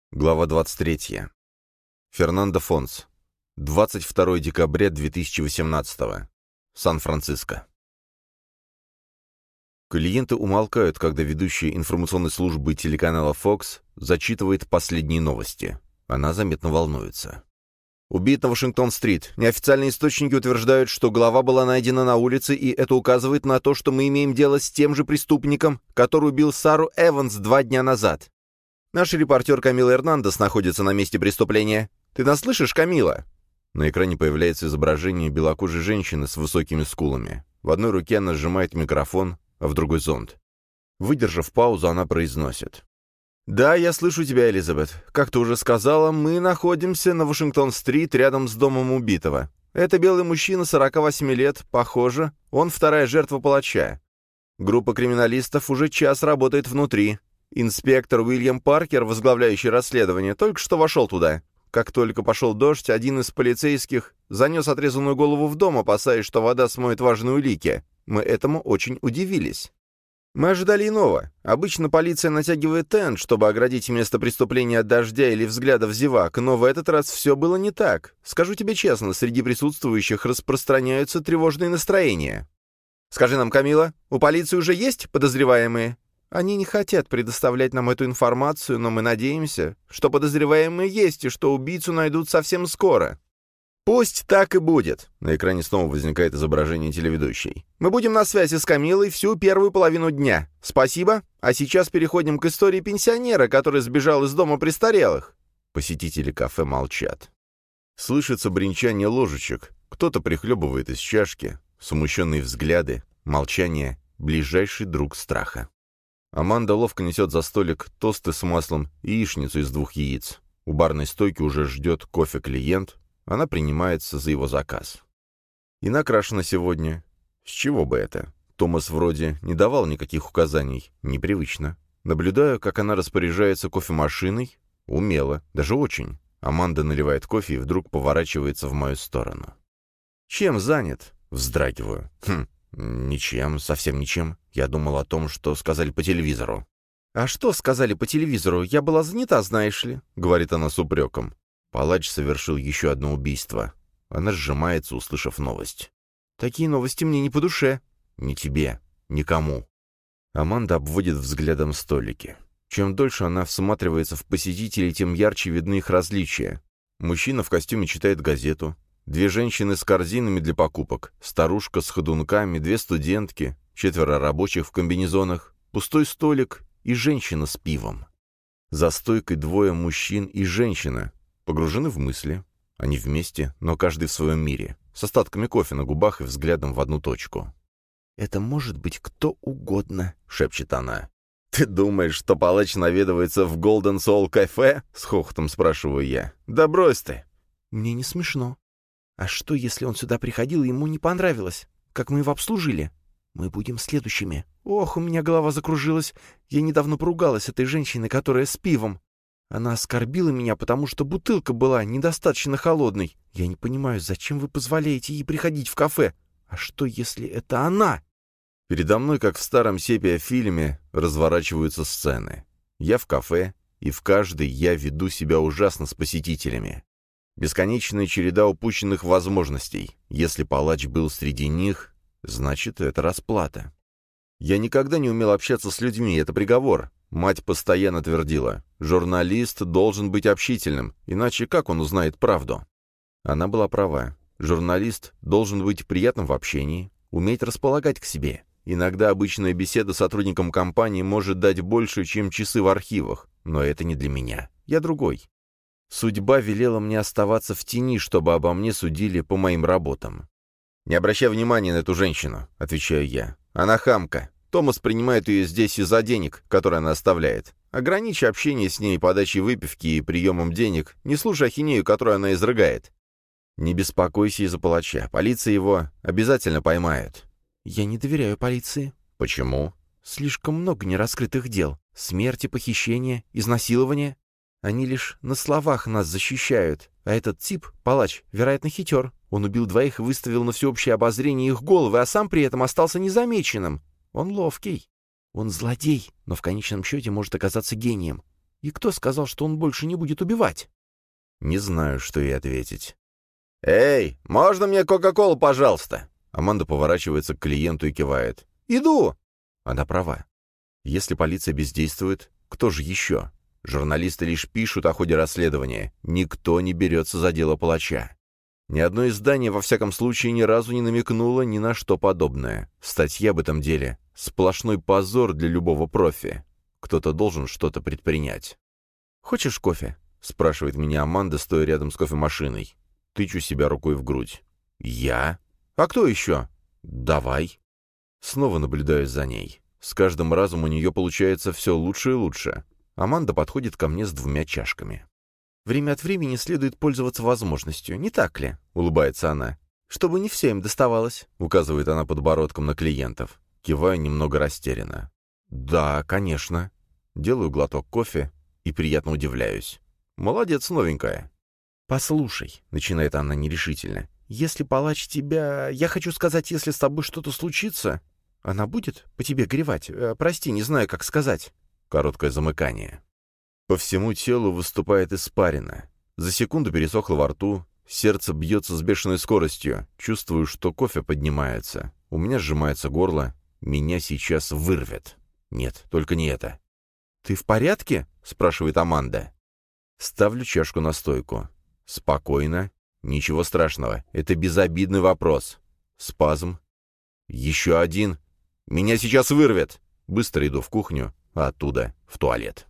Глава 23. Фернандо Фонс. 22 декабря 2018. Сан-Франциско. Клиенты умолкают, когда ведущая информационной службы телеканала Fox зачитывает последние новости. Она заметно волнуется. Убит на Вашингтон-стрит. Неофициальные источники утверждают, что голова была найдена на улице, и это указывает на то, что мы имеем дело с тем же преступником, который убил Сару Эванс 2 дня назад. Наш репортер Камила Эрнандес находится на месте преступления. Ты нас слышишь, Камила?» На экране появляется изображение белокожей женщины с высокими скулами. В одной руке она сжимает микрофон, а в другой зонт. Выдержав паузу, она произносит. «Да, я слышу тебя, Элизабет. Как ты уже сказала, мы находимся на Вашингтон-стрит рядом с домом убитого. Это белый мужчина 48 лет, похоже. Он вторая жертва палача. Группа криминалистов уже час работает внутри. Инспектор Уильям Паркер, возглавляющий расследование, только что вошел туда. Как только пошел дождь, один из полицейских занес отрезанную голову в дом, опасаясь, что вода смоет важные улики. Мы этому очень удивились. Мы ожидали иного. Обычно полиция натягивает тент, чтобы оградить место преступления от дождя или взглядов зевак, но в этот раз все было не так. Скажу тебе честно, среди присутствующих распространяются тревожные настроения. Скажи нам, Камила, у полиции уже есть подозреваемые? Они не хотят предоставлять нам эту информацию, но мы надеемся, что подозреваемые есть и что убийцу найдут совсем скоро. Пусть так и будет. На экране снова возникает изображение телеведущей. Мы будем на связи с Камилой всю первую половину дня. Спасибо. А сейчас переходим к истории пенсионера, который сбежал из дома престарелых. Посетители кафе молчат. Слышится бренчание ложечек. Кто-то прихлебывает из чашки. Смущенные взгляды. Молчание. Ближайший друг страха. Аманда ловко несет за столик тосты с маслом и яичницу из 2 яиц. У барной стойки уже ждет кофе клиент. Она принимается за его заказ. И накрашена сегодня. С чего бы это? Томас вроде не давал никаких указаний. Непривычно. Наблюдаю, как она распоряжается кофемашиной. Умело. Даже очень. Аманда наливает кофе и вдруг поворачивается в мою сторону. «Чем занят?» Вздрагиваю. «Ничем, совсем ничем. Я думал о том, что сказали по телевизору». «А что сказали по телевизору? Я была занята, знаешь ли», — говорит она с упреком. Палач совершил еще одно убийство. Она сжимается, услышав новость. «Такие новости мне не по душе». «Не тебе, никому». Аманда обводит взглядом столики. Чем дольше она всматривается в посетителей, тем ярче видны их различия. Мужчина в костюме читает газету. 2 женщины с корзинами для покупок, старушка с ходунками, 2 студентки, 4 рабочих в комбинезонах, пустой столик и женщина с пивом. За стойкой 2 мужчин и женщина, погружены в мысли. Они вместе, но каждый в своем мире, с остатками кофе на губах и взглядом в одну точку. «Это может быть кто угодно», — шепчет она. «Ты думаешь, что палач наведывается в Golden Soul кафе?» — с хохотом спрашиваю я. «Да брось ты!» «Мне не смешно». «А что, если он сюда приходил, и ему не понравилось? Как мы его обслужили? Мы будем следующими. Ох, у меня голова закружилась. Я недавно поругалась этой женщиной, которая с пивом. Она оскорбила меня, потому что бутылка была недостаточно холодной. Я не понимаю, зачем вы позволяете ей приходить в кафе? А что, если это она?» Передо мной, как в старом сепия-фильме, разворачиваются сцены. Я в кафе, и в каждой я веду себя ужасно с посетителями. Бесконечная череда упущенных возможностей. Если палач был среди них, значит, это расплата. Я никогда не умел общаться с людьми, это приговор. Мать постоянно твердила, журналист должен быть общительным, иначе как он узнает правду? Она была права. Журналист должен быть приятным в общении, уметь располагать к себе. Иногда обычная беседа с сотрудником компании может дать больше, чем часы в архивах, но это не для меня. Я другой. Судьба велела мне оставаться в тени, чтобы обо мне судили по моим работам. «Не обращай внимания на эту женщину», — отвечаю я. «Она хамка. Томас принимает ее здесь из-за денег, которые она оставляет. Ограничь общение с ней подачей выпивки и приемом денег, не слушай ахинею, которую она изрыгает. Не беспокойся из-за палача. Полиция его обязательно поймает». «Я не доверяю полиции». «Почему?» «Слишком много нераскрытых дел. Смерти, похищения, изнасилования. Они лишь на словах нас защищают. А этот тип, палач, вероятно, хитер. Он убил 2 и выставил на всеобщее обозрение их головы, а сам при этом остался незамеченным. Он ловкий. Он злодей, но в конечном счете может оказаться гением. И кто сказал, что он больше не будет убивать?» Не знаю, что ей ответить. «Эй, можно мне Кока-Колу, пожалуйста?» Аманда поворачивается к клиенту и кивает. «Иду!» Она права. Если полиция бездействует, кто же еще? Журналисты лишь пишут о ходе расследования. Никто не берется за дело палача. Ни одно издание, во всяком случае, ни разу не намекнуло ни на что подобное. Статья об этом деле — сплошной позор для любого профи. Кто-то должен что-то предпринять. «Хочешь кофе?» — спрашивает меня Аманда, стоя рядом с кофемашиной. Тычу себя рукой в грудь. «Я? А кто еще?» «Давай». Снова наблюдаю за ней. С каждым разом у нее получается все лучше и лучше. Аманда подходит ко мне с 2 чашками. «Время от времени следует пользоваться возможностью, не так ли?» — улыбается она. «Чтобы не всем им доставалось», — указывает она подбородком на клиентов. Киваю немного растерянно. «Да, конечно». Делаю глоток кофе и приятно удивляюсь. «Молодец, новенькая». «Послушай», — начинает она нерешительно, — «если палач тебя... Я хочу сказать, если с тобой что-то случится, она будет по тебе горевать. Прости, не знаю, как сказать». Короткое замыкание. По всему телу выступает испарина. За секунду пересохло во рту, сердце бьется с бешеной скоростью. Чувствую, что кофе поднимается. У меня сжимается горло. Меня сейчас вырвет. Нет, только не это. «Ты в порядке?» — спрашивает Аманда. Ставлю чашку на стойку. Спокойно. Ничего страшного. Это безобидный вопрос. Спазм. Еще один. Меня сейчас вырвет. Быстро иду в кухню, а оттуда в туалет.